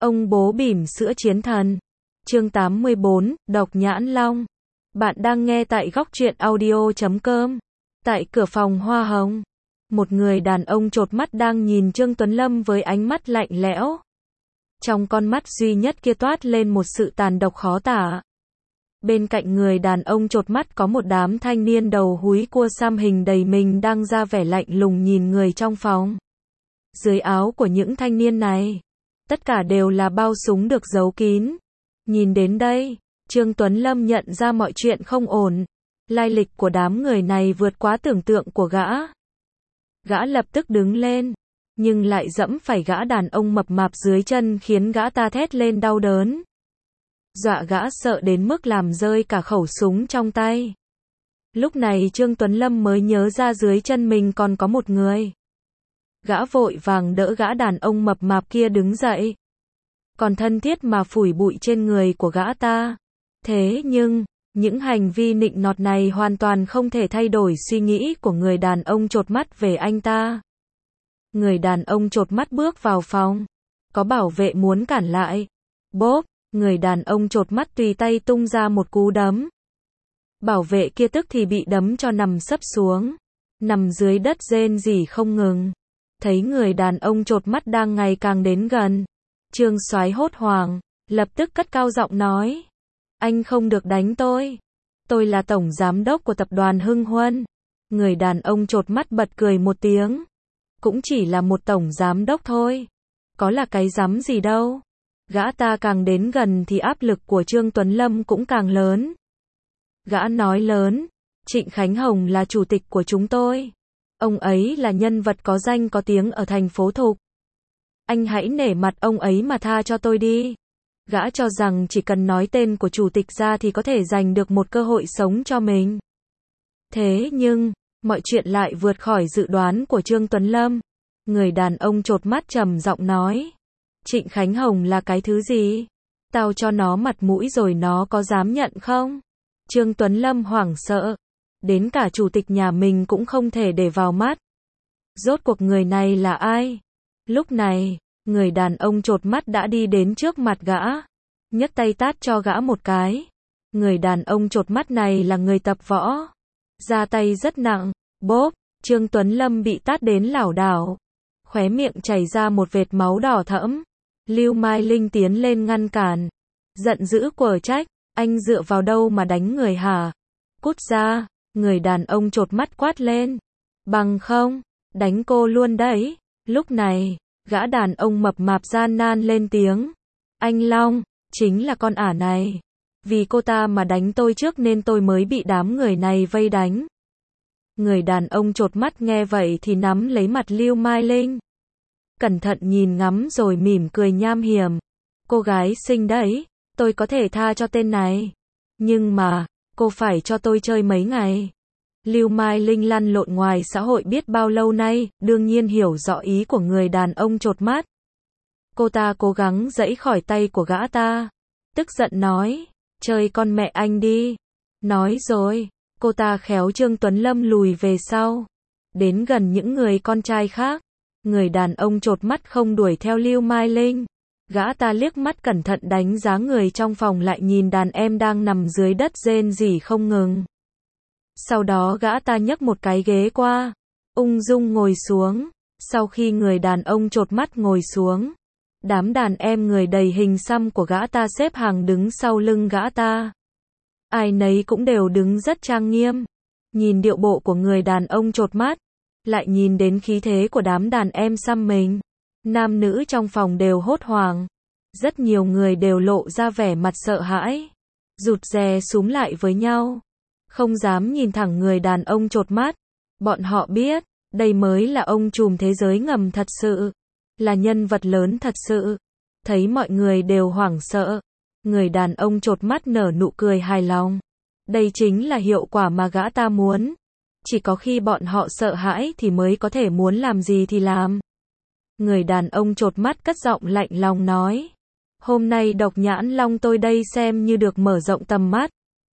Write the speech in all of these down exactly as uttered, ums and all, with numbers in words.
Ông bố bỉm sữa chiến thần. Chương tám mươi bốn, Độc Nhãn Long. Bạn đang nghe tại góc truyện audio chấm com. Tại cửa phòng hoa hồng, một người đàn ông chột mắt đang nhìn Trương Tuấn Lâm với ánh mắt lạnh lẽo. Trong con mắt duy nhất kia toát lên một sự tàn độc khó tả. Bên cạnh người đàn ông chột mắt có một đám thanh niên đầu húi cua xăm hình đầy mình đang ra vẻ lạnh lùng nhìn người trong phòng. Dưới áo của những thanh niên này, tất cả đều là bao súng được giấu kín. Nhìn đến đây, Trương Tuấn Lâm nhận ra mọi chuyện không ổn. Lai lịch của đám người này vượt quá tưởng tượng của gã. Gã lập tức đứng lên, nhưng lại dẫm phải gã đàn ông mập mạp dưới chân khiến gã ta thét lên đau đớn. Dọa gã sợ đến mức làm rơi cả khẩu súng trong tay. Lúc này Trương Tuấn Lâm mới nhớ ra dưới chân mình còn có một người. Gã vội vàng đỡ gã đàn ông mập mạp kia đứng dậy. Còn thân thiết mà phủi bụi trên người của gã ta. Thế nhưng, những hành vi nịnh nọt này hoàn toàn không thể thay đổi suy nghĩ của người đàn ông chột mắt về anh ta. Người đàn ông chột mắt bước vào phòng. Có bảo vệ muốn cản lại. Bốp, người đàn ông chột mắt tùy tay tung ra một cú đấm. Bảo vệ kia tức thì bị đấm cho nằm sấp xuống. Nằm dưới đất rên rỉ không ngừng. Thấy người đàn ông chột mắt đang ngày càng đến gần. Trương Soái hốt hoảng, lập tức cất cao giọng nói. Anh không được đánh tôi. Tôi là tổng giám đốc của tập đoàn Hưng Huân. Người đàn ông chột mắt bật cười một tiếng. Cũng chỉ là một tổng giám đốc thôi. Có là cái rắm gì đâu. Gã ta càng đến gần thì áp lực của Trương Tuấn Lâm cũng càng lớn. Gã nói lớn. Trịnh Khánh Hồng là chủ tịch của chúng tôi. Ông ấy là nhân vật có danh có tiếng ở thành phố Thục. Anh hãy nể mặt ông ấy mà tha cho tôi đi. Gã cho rằng chỉ cần nói tên của chủ tịch ra thì có thể giành được một cơ hội sống cho mình. Thế nhưng, mọi chuyện lại vượt khỏi dự đoán của Trương Tuấn Lâm. Người đàn ông chột mắt trầm giọng nói. Trịnh Khánh Hồng là cái thứ gì? Tao cho nó mặt mũi rồi nó có dám nhận không? Trương Tuấn Lâm hoảng sợ. Đến cả chủ tịch nhà mình cũng không thể để vào mắt. Rốt cuộc người này là ai? Lúc này, người đàn ông chột mắt đã đi đến trước mặt gã. Nhấc tay tát cho gã một cái. Người đàn ông chột mắt này là người tập võ. Ra tay rất nặng. Bốp, Trương Tuấn Lâm bị tát đến lảo đảo. Khóe miệng chảy ra một vệt máu đỏ thẫm. Lưu Mai Linh tiến lên ngăn cản. Giận dữ quở trách. Anh dựa vào đâu mà đánh người hả? Cút ra. Người đàn ông chột mắt quát lên. Bằng không, đánh cô luôn đấy. Lúc này, gã đàn ông mập mạp gian nan lên tiếng. Anh Long, chính là con ả này. Vì cô ta mà đánh tôi trước nên tôi mới bị đám người này vây đánh. Người đàn ông chột mắt nghe vậy thì nắm lấy mặt Lưu Mai Linh. Cẩn thận nhìn ngắm rồi mỉm cười nham hiểm. Cô gái xinh đấy, tôi có thể tha cho tên này. Nhưng mà, cô phải cho tôi chơi mấy ngày. Lưu Mai Linh lăn lộn ngoài xã hội biết bao lâu nay, đương nhiên hiểu rõ ý của người đàn ông chột mắt. Cô ta cố gắng giãy khỏi tay của gã ta. Tức giận nói, chơi con mẹ anh đi. Nói rồi, cô ta khéo Trương Tuấn Lâm lùi về sau. Đến gần những người con trai khác. Người đàn ông chột mắt không đuổi theo Lưu Mai Linh. Gã ta liếc mắt cẩn thận đánh giá người trong phòng lại nhìn đàn em đang nằm dưới đất rên rỉ không ngừng. Sau đó gã ta nhấc một cái ghế qua, ung dung ngồi xuống. Sau khi người đàn ông chột mắt ngồi xuống, đám đàn em người đầy hình xăm của gã ta xếp hàng đứng sau lưng gã ta. Ai nấy cũng đều đứng rất trang nghiêm. Nhìn điệu bộ của người đàn ông chột mắt, lại nhìn đến khí thế của đám đàn em xăm mình. Nam nữ trong phòng đều hốt hoảng. Rất nhiều người đều lộ ra vẻ mặt sợ hãi. Rụt rè xúm lại với nhau. Không dám nhìn thẳng người đàn ông chột mắt. Bọn họ biết, đây mới là ông trùm thế giới ngầm thật sự. Là nhân vật lớn thật sự. Thấy mọi người đều hoảng sợ. Người đàn ông chột mắt nở nụ cười hài lòng. Đây chính là hiệu quả mà gã ta muốn. Chỉ có khi bọn họ sợ hãi thì mới có thể muốn làm gì thì làm. Người đàn ông chột mắt cất giọng lạnh lòng nói. Hôm nay Độc Nhãn Long tôi đây xem như được mở rộng tầm mắt.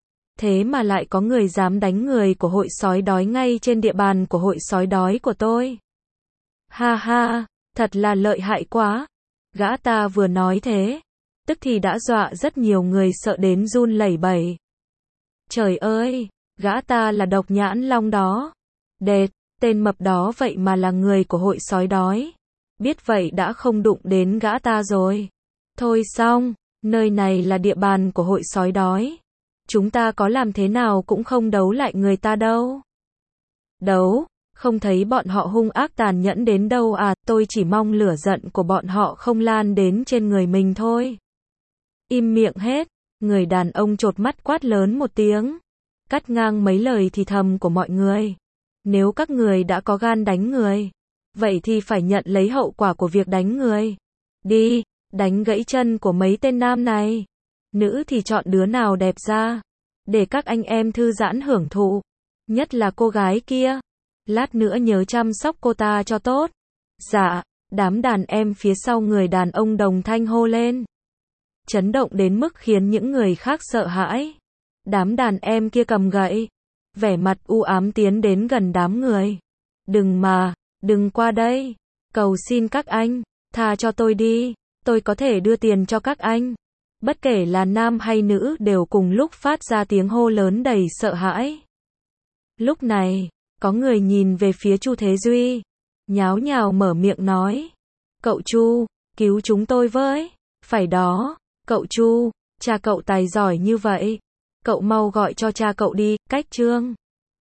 Thế mà lại có người dám đánh người của hội sói đói ngay trên địa bàn của hội sói đói của tôi. Ha ha, thật là lợi hại quá. Gã ta vừa nói thế, tức thì đã dọa rất nhiều người sợ đến run lẩy bẩy. Trời ơi, gã ta là Độc Nhãn Long đó. Đệt, tên mập đó vậy mà là người của hội sói đói. Biết vậy đã không đụng đến gã ta rồi. Thôi xong, nơi này là địa bàn của hội sói đói. Chúng ta có làm thế nào cũng không đấu lại người ta đâu. Đấu, không thấy bọn họ hung ác tàn nhẫn đến đâu à, tôi chỉ mong lửa giận của bọn họ không lan đến trên người mình thôi. Im miệng hết, người đàn ông chột mắt quát lớn một tiếng, cắt ngang mấy lời thì thầm của mọi người. Nếu các người đã có gan đánh người, vậy thì phải nhận lấy hậu quả của việc đánh người. Đi, đánh gãy chân của mấy tên nam này. Nữ thì chọn đứa nào đẹp ra, để các anh em thư giãn hưởng thụ. Nhất là cô gái kia. Lát nữa nhớ chăm sóc cô ta cho tốt. Dạ, đám đàn em phía sau người đàn ông đồng thanh hô lên. Chấn động đến mức khiến những người khác sợ hãi. Đám đàn em kia cầm gậy, vẻ mặt u ám tiến đến gần đám người. Đừng mà, đừng qua đây. Cầu xin các anh, tha cho tôi đi. Tôi có thể đưa tiền cho các anh. Bất kể là nam hay nữ đều cùng lúc phát ra tiếng hô lớn đầy sợ hãi. Lúc này, có người nhìn về phía Chu Thế Duy, nháo nhào mở miệng nói. Cậu Chu, cứu chúng tôi với. Phải đó, cậu Chu, cha cậu tài giỏi như vậy. Cậu mau gọi cho cha cậu đi, cách Trương.